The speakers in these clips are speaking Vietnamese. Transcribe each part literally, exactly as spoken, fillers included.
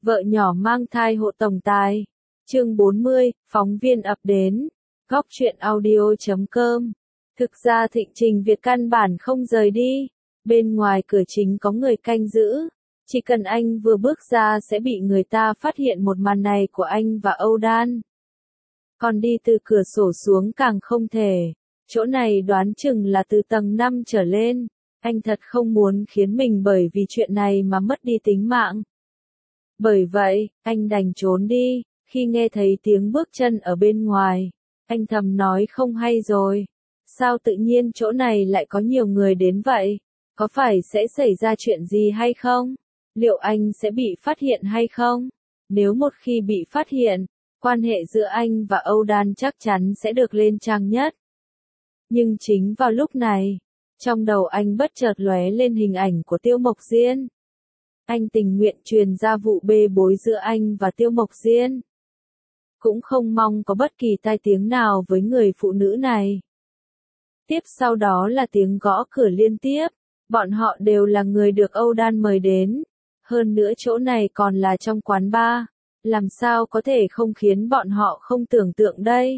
Vợ nhỏ mang thai hộ tổng tài. Chương bốn mươi, phóng viên ập đến. Góc truyện audio chấm com. Thực ra Thịnh Trình Việt căn bản không rời đi. Bên ngoài cửa chính có người canh giữ. Chỉ cần anh vừa bước ra sẽ bị người ta phát hiện một màn này của anh và Âu Đan. Còn đi từ cửa sổ xuống càng không thể. Chỗ này đoán chừng là từ tầng năm trở lên. Anh thật không muốn khiến mình bởi vì chuyện này mà mất đi tính mạng. Bởi vậy, anh đành trốn đi. Khi nghe thấy tiếng bước chân ở bên ngoài, anh thầm nói không hay rồi. Sao tự nhiên chỗ này lại có nhiều người đến vậy? Có phải sẽ xảy ra chuyện gì hay không? Liệu anh sẽ bị phát hiện hay không? Nếu một khi bị phát hiện, quan hệ giữa anh và Âu Đan chắc chắn sẽ được lên trang nhất. Nhưng chính vào lúc này, trong đầu anh bất chợt lóe lên hình ảnh của Tiêu Mộc Diên. Anh tình nguyện truyền ra vụ bê bối giữa anh và Tiêu Mộc Diên. Cũng không mong có bất kỳ tai tiếng nào với người phụ nữ này. Tiếp sau đó là tiếng gõ cửa liên tiếp. Bọn họ đều là người được Âu Đan mời đến. Hơn nữa chỗ này còn là trong quán bar. Làm sao có thể không khiến bọn họ không tưởng tượng đây?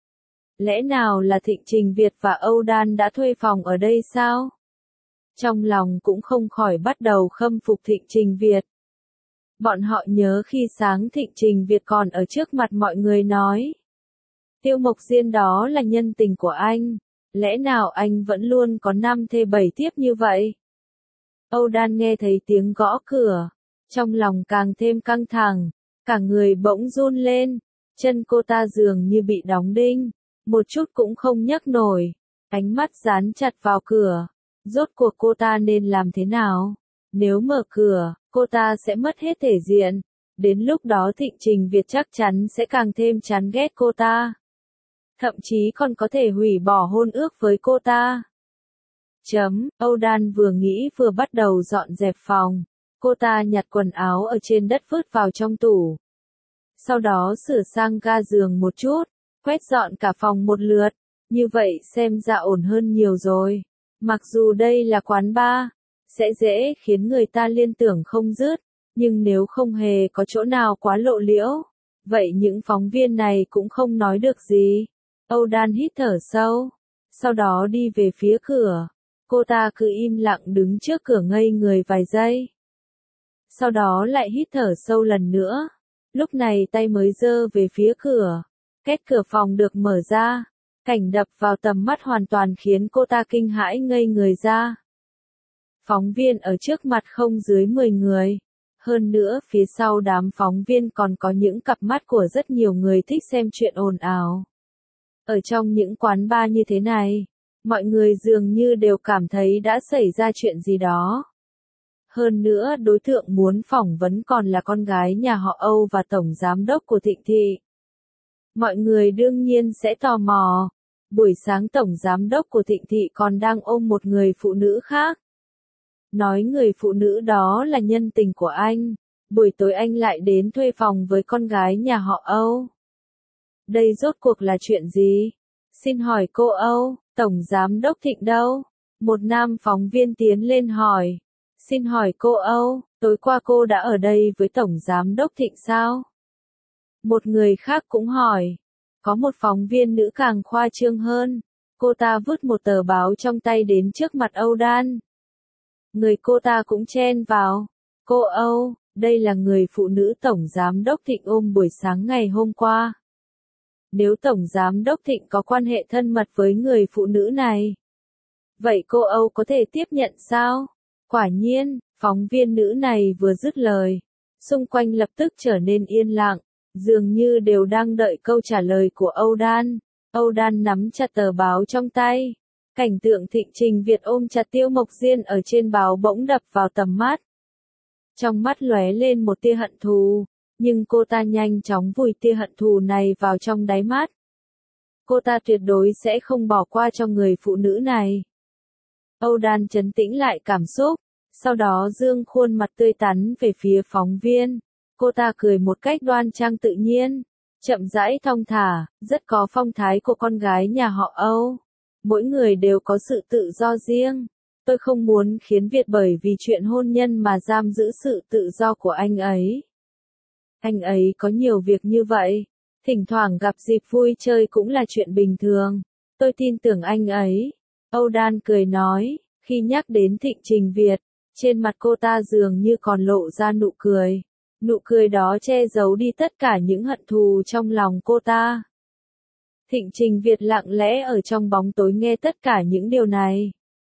Lẽ nào là Thịnh Trình Việt và Âu Đan đã thuê phòng ở đây sao? Trong lòng cũng không khỏi bắt đầu khâm phục Thịnh Trình Việt. Bọn họ nhớ khi sáng Thịnh Trình Việt còn ở trước mặt mọi người nói. Tiêu Mộc Diên đó là nhân tình của anh. Lẽ nào anh vẫn luôn có năm thê bảy thiếp như vậy? Âu Đan nghe thấy tiếng gõ cửa. Trong lòng càng thêm căng thẳng. Cả người bỗng run lên. Chân cô ta dường như bị đóng đinh. Một chút cũng không nhấc nổi. Ánh mắt dán chặt vào cửa. Rốt cuộc cô ta nên làm thế nào? Nếu mở cửa, cô ta sẽ mất hết thể diện. Đến lúc đó Thịnh Trình Việt chắc chắn sẽ càng thêm chán ghét cô ta. Thậm chí còn có thể hủy bỏ hôn ước với cô ta. Chấm, Âu Đan vừa nghĩ vừa bắt đầu dọn dẹp phòng. Cô ta nhặt quần áo ở trên đất vứt vào trong tủ. Sau đó sửa sang ga giường một chút, quét dọn cả phòng một lượt. Như vậy xem ra ổn hơn nhiều rồi. Mặc dù đây là quán bar, sẽ dễ khiến người ta liên tưởng không dứt, nhưng nếu không hề có chỗ nào quá lộ liễu, vậy những phóng viên này cũng không nói được gì. Âu Đan hít thở sâu, sau đó đi về phía cửa. Cô ta cứ im lặng đứng trước cửa ngây người vài giây. Sau đó lại hít thở sâu lần nữa. Lúc này tay mới giơ về phía cửa. Két cửa phòng được mở ra. Cảnh đập vào tầm mắt hoàn toàn khiến cô ta kinh hãi ngây người ra. Phóng viên ở trước mặt không dưới mười người. Hơn nữa phía sau đám phóng viên còn có những cặp mắt của rất nhiều người thích xem chuyện ồn ào. Ở trong những quán bar như thế này, mọi người dường như đều cảm thấy đã xảy ra chuyện gì đó. Hơn nữa đối tượng muốn phỏng vấn còn là con gái nhà họ Âu và tổng giám đốc của Thịnh Thị. Mọi người đương nhiên sẽ tò mò. Buổi sáng tổng giám đốc của Thịnh Thị còn đang ôm một người phụ nữ khác. Nói người phụ nữ đó là nhân tình của anh. Buổi tối anh lại đến thuê phòng với con gái nhà họ Âu. Đây rốt cuộc là chuyện gì? Xin hỏi cô Âu, tổng giám đốc Thịnh đâu? Một nam phóng viên tiến lên hỏi. Xin hỏi cô Âu, tối qua cô đã ở đây với tổng giám đốc Thịnh sao? Một người khác cũng hỏi. Có một phóng viên nữ càng khoa trương hơn. Cô ta vứt một tờ báo trong tay đến trước mặt Âu Đan. Người cô ta cũng chen vào. Cô Âu, đây là người phụ nữ tổng giám đốc Thịnh ôm buổi sáng ngày hôm qua. Nếu tổng giám đốc Thịnh có quan hệ thân mật với người phụ nữ này, vậy cô Âu có thể tiếp nhận sao? Quả nhiên, phóng viên nữ này vừa dứt lời, xung quanh lập tức trở nên yên lặng. Dường như đều đang đợi câu trả lời của Âu Đan. Âu Đan nắm chặt tờ báo trong tay. Cảnh tượng Thịnh Trình Việt ôm chặt Tiêu Mộc Diên ở trên báo bỗng đập vào tầm mắt. Trong mắt lóe lên một tia hận thù, nhưng cô ta nhanh chóng vùi tia hận thù này vào trong đáy mắt. Cô ta tuyệt đối sẽ không bỏ qua cho người phụ nữ này. Âu Đan trấn tĩnh lại cảm xúc, sau đó dương khuôn mặt tươi tắn về phía phóng viên. Cô ta cười một cách đoan trang tự nhiên, chậm rãi thong thả, rất có phong thái của con gái nhà họ Âu. Mỗi người đều có sự tự do riêng. Tôi không muốn khiến Việt bởi vì chuyện hôn nhân mà giam giữ sự tự do của anh ấy. Anh ấy có nhiều việc như vậy. Thỉnh thoảng gặp dịp vui chơi cũng là chuyện bình thường. Tôi tin tưởng anh ấy. Âu Đan cười nói, khi nhắc đến Thịnh Trình Việt, trên mặt cô ta dường như còn lộ ra nụ cười. Nụ cười đó che giấu đi tất cả những hận thù trong lòng cô ta. Thịnh Trình Việt lặng lẽ ở trong bóng tối nghe tất cả những điều này.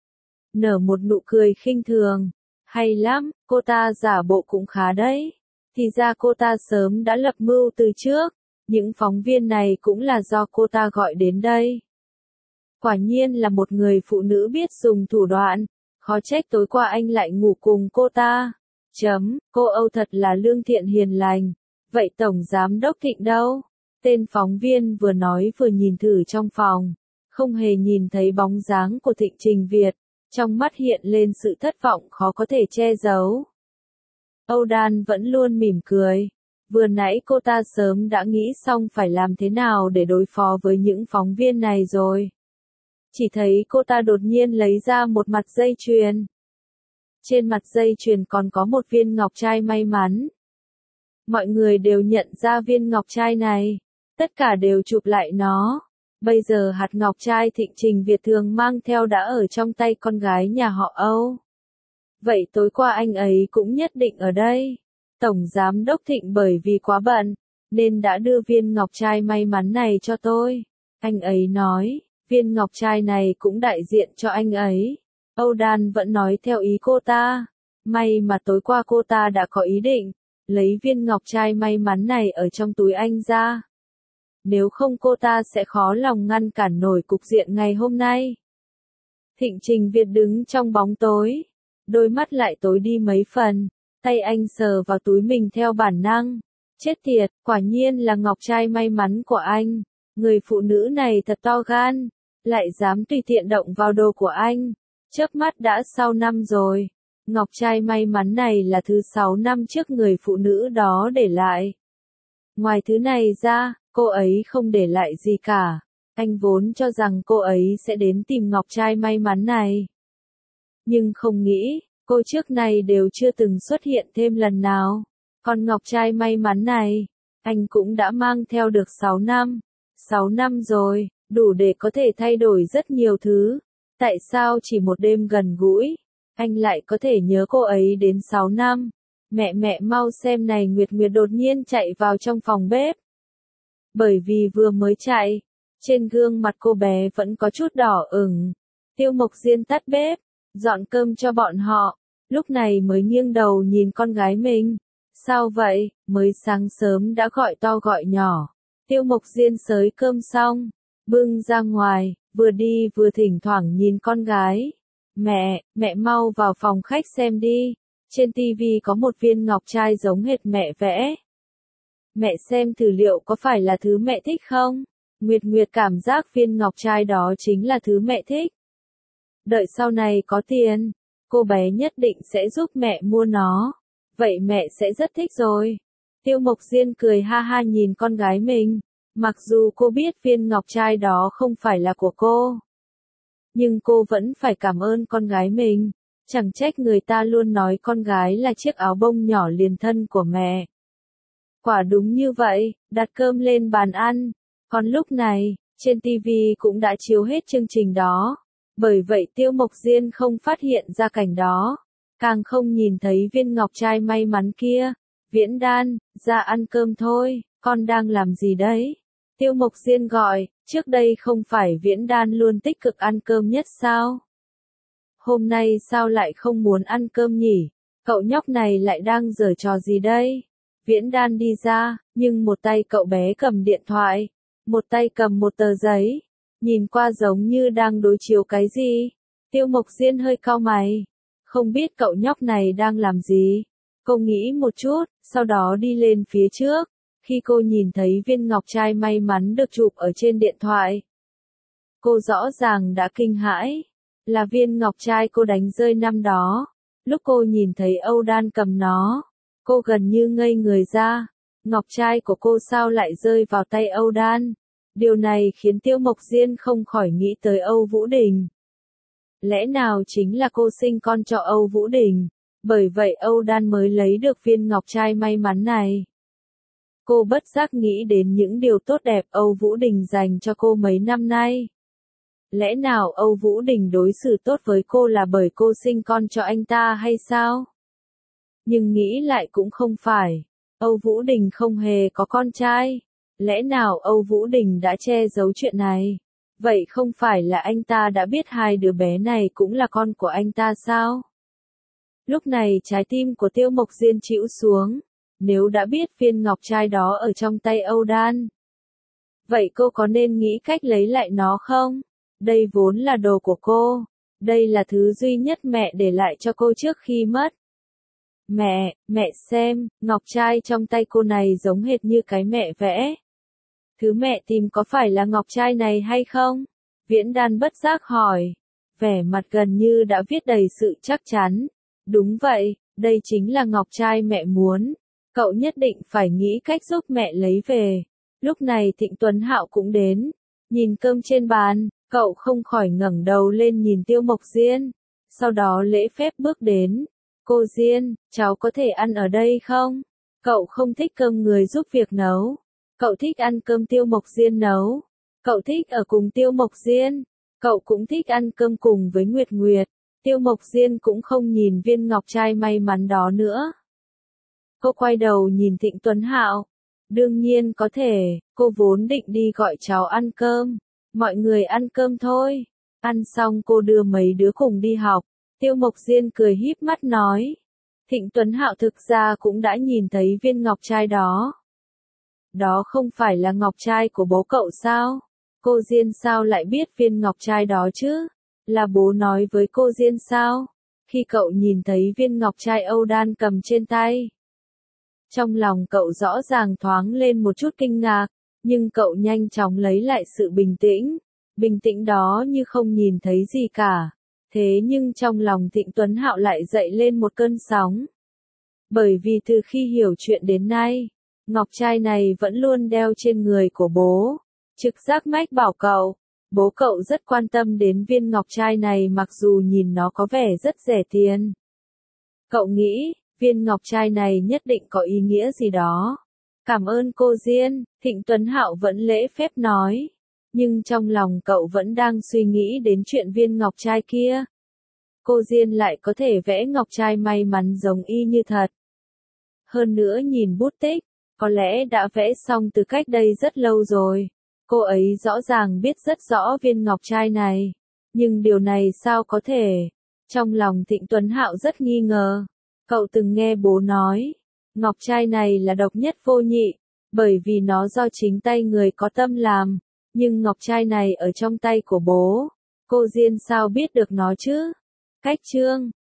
Nở một nụ cười khinh thường. Hay lắm, cô ta giả bộ cũng khá đấy. Thì ra cô ta sớm đã lập mưu từ trước. Những phóng viên này cũng là do cô ta gọi đến đây. Quả nhiên là một người phụ nữ biết dùng thủ đoạn. Khó trách tối qua anh lại ngủ cùng cô ta. Chấm, cô Âu thật là lương thiện hiền lành. Vậy Tổng Giám Đốc Thịnh đâu? Tên phóng viên vừa nói vừa nhìn thử trong phòng. Không hề nhìn thấy bóng dáng của Thịnh Trình Việt. Trong mắt hiện lên sự thất vọng khó có thể che giấu. Âu Đan vẫn luôn mỉm cười. Vừa nãy cô ta sớm đã nghĩ xong phải làm thế nào để đối phó với những phóng viên này rồi. Chỉ thấy cô ta đột nhiên lấy ra một mặt dây chuyền. Trên mặt dây chuyền còn có một viên ngọc trai may mắn. Mọi người đều nhận ra viên ngọc trai này. Tất cả đều chụp lại nó. Bây giờ hạt ngọc trai Thịnh Trình Việt thường mang theo đã ở trong tay con gái nhà họ Âu. Vậy tối qua anh ấy cũng nhất định ở đây. Tổng Giám Đốc Thịnh bởi vì quá bận, nên đã đưa viên ngọc trai may mắn này cho tôi. Anh ấy nói, viên ngọc trai này cũng đại diện cho anh ấy. Âu Đan vẫn nói theo ý cô ta. May mà tối qua cô ta đã có ý định, lấy viên ngọc trai may mắn này ở trong túi anh ra. Nếu không cô ta sẽ khó lòng ngăn cản nổi cục diện ngày hôm nay. Thịnh Trình Việt đứng trong bóng tối. Đôi mắt lại tối đi mấy phần. Tay anh sờ vào túi mình theo bản năng. Chết tiệt, quả nhiên là ngọc trai may mắn của anh. Người phụ nữ này thật to gan. Lại dám tùy tiện động vào đồ của anh. Chớp mắt đã sau năm rồi. Ngọc trai may mắn này là thứ sáu năm trước người phụ nữ đó để lại. Ngoài thứ này ra, cô ấy không để lại gì cả. Anh vốn cho rằng cô ấy sẽ đến tìm ngọc trai may mắn này. Nhưng không nghĩ, cô trước này đều chưa từng xuất hiện thêm lần nào. Còn ngọc trai may mắn này, anh cũng đã mang theo được sáu năm. sáu năm rồi, đủ để có thể thay đổi rất nhiều thứ. Tại sao chỉ một đêm gần gũi, anh lại có thể nhớ cô ấy đến sáu năm? Mẹ mẹ mau xem này, Nguyệt Nguyệt đột nhiên chạy vào trong phòng bếp. Bởi vì vừa mới chạy, trên gương mặt cô bé vẫn có chút đỏ ửng. Tiêu Mộc Diên tắt bếp, dọn cơm cho bọn họ, lúc này mới nghiêng đầu nhìn con gái mình. Sao vậy, mới sáng sớm đã gọi to gọi nhỏ. Tiêu Mộc Diên xới cơm xong, bưng ra ngoài, vừa đi vừa thỉnh thoảng nhìn con gái. Mẹ, mẹ mau vào phòng khách xem đi. Trên tivi có một viên ngọc trai giống hệt mẹ vẽ. Mẹ xem thử liệu có phải là thứ mẹ thích không? Nguyệt Nguyệt cảm giác viên ngọc trai đó chính là thứ mẹ thích. Đợi sau này có tiền, cô bé nhất định sẽ giúp mẹ mua nó. Vậy mẹ sẽ rất thích rồi. Tiêu Mộc Diên cười ha ha nhìn con gái mình. Mặc dù cô biết viên ngọc trai đó không phải là của cô, nhưng cô vẫn phải cảm ơn con gái mình. Chẳng trách người ta luôn nói con gái là chiếc áo bông nhỏ liền thân của mẹ. Quả đúng như vậy, đặt cơm lên bàn ăn. Còn lúc này, trên tivi cũng đã chiếu hết chương trình đó. Bởi vậy Tiêu Mộc Diên không phát hiện ra cảnh đó. Càng không nhìn thấy viên ngọc trai may mắn kia. Viễn Đan, ra ăn cơm thôi, con đang làm gì đấy? Tiêu Mộc Diên gọi, trước đây không phải Viễn Đan luôn tích cực ăn cơm nhất sao? Hôm nay sao lại không muốn ăn cơm nhỉ? Cậu nhóc này lại đang giở trò gì đây? Viễn Đan đi ra, nhưng một tay cậu bé cầm điện thoại, một tay cầm một tờ giấy, nhìn qua giống như đang đối chiếu cái gì. Tiêu Mộc Diên hơi cau mày, không biết cậu nhóc này đang làm gì. Cô nghĩ một chút, sau đó đi lên phía trước. Khi cô nhìn thấy viên ngọc trai may mắn được chụp ở trên điện thoại, cô rõ ràng đã kinh hãi. Là viên ngọc trai cô đánh rơi năm đó. Lúc cô nhìn thấy Âu Đan cầm nó, cô gần như ngây người ra. Ngọc trai của cô sao lại rơi vào tay Âu Đan? Điều này khiến Tiêu Mộc Diên không khỏi nghĩ tới Âu Vũ Đình. Lẽ nào chính là cô sinh con cho Âu Vũ Đình? Bởi vậy Âu Đan mới lấy được viên ngọc trai may mắn này. Cô bất giác nghĩ đến những điều tốt đẹp Âu Vũ Đình dành cho cô mấy năm nay. Lẽ nào Âu Vũ Đình đối xử tốt với cô là bởi cô sinh con cho anh ta hay sao? Nhưng nghĩ lại cũng không phải. Âu Vũ Đình không hề có con trai. Lẽ nào Âu Vũ Đình đã che giấu chuyện này? Vậy không phải là anh ta đã biết hai đứa bé này cũng là con của anh ta sao? Lúc này trái tim của Tiêu Mộc Diên chĩu xuống. Nếu đã biết viên ngọc trai đó ở trong tay Âu Đan, vậy cô có nên nghĩ cách lấy lại nó không? Đây vốn là đồ của cô. Đây là thứ duy nhất mẹ để lại cho cô trước khi mất. Mẹ, mẹ xem, ngọc trai trong tay cô này giống hệt như cái mẹ vẽ. Thứ mẹ tìm có phải là ngọc trai này hay không? Viễn Đan bất giác hỏi. Vẻ mặt gần như đã viết đầy sự chắc chắn. Đúng vậy, đây chính là ngọc trai mẹ muốn. Cậu nhất định phải nghĩ cách giúp mẹ lấy về. Lúc này Thịnh Tuấn Hạo cũng đến. Nhìn cơm trên bàn, cậu không khỏi ngẩng đầu lên nhìn Tiêu Mộc Diên. Sau đó lễ phép bước đến. Cô Diên, cháu có thể ăn ở đây không? Cậu không thích cơm người giúp việc nấu. Cậu thích ăn cơm Tiêu Mộc Diên nấu. Cậu thích ở cùng Tiêu Mộc Diên. Cậu cũng thích ăn cơm cùng với Nguyệt Nguyệt. Tiêu Mộc Diên cũng không nhìn viên ngọc trai may mắn đó nữa. Cô quay đầu nhìn Thịnh Tuấn Hạo. Đương nhiên có thể, cô vốn định đi gọi cháu ăn cơm. Mọi người ăn cơm thôi. Ăn xong cô đưa mấy đứa cùng đi học. Tiêu Mộc Diên cười híp mắt nói. Thịnh Tuấn Hạo thực ra cũng đã nhìn thấy viên ngọc trai đó. Đó không phải là ngọc trai của bố cậu sao? Cô Diên sao lại biết viên ngọc trai đó chứ? Là bố nói với cô Diên sao? Khi cậu nhìn thấy viên ngọc trai Âu Đan cầm trên tay. Trong lòng cậu rõ ràng thoáng lên một chút kinh ngạc, nhưng cậu nhanh chóng lấy lại sự bình tĩnh. Bình tĩnh đó như không nhìn thấy gì cả. Thế nhưng trong lòng Thịnh Tuấn Hạo lại dậy lên một cơn sóng. Bởi vì từ khi hiểu chuyện đến nay, ngọc trai này vẫn luôn đeo trên người của bố. Trực giác mách bảo cậu, bố cậu rất quan tâm đến viên ngọc trai này mặc dù nhìn nó có vẻ rất rẻ tiền. Cậu nghĩ, viên ngọc trai này nhất định có ý nghĩa gì đó. Cảm ơn cô Diên, Thịnh Tuấn Hạo vẫn lễ phép nói. Nhưng trong lòng cậu vẫn đang suy nghĩ đến chuyện viên ngọc trai kia. Cô Diên lại có thể vẽ ngọc trai may mắn giống y như thật. Hơn nữa nhìn bút tích, có lẽ đã vẽ xong từ cách đây rất lâu rồi. Cô ấy rõ ràng biết rất rõ viên ngọc trai này. Nhưng điều này sao có thể? Trong lòng Thịnh Tuấn Hạo rất nghi ngờ. Cậu từng nghe bố nói, ngọc trai này là độc nhất vô nhị, bởi vì nó do chính tay người có tâm làm. Nhưng ngọc trai này ở trong tay của bố. Cô Diên sao biết được nó chứ? Cách chương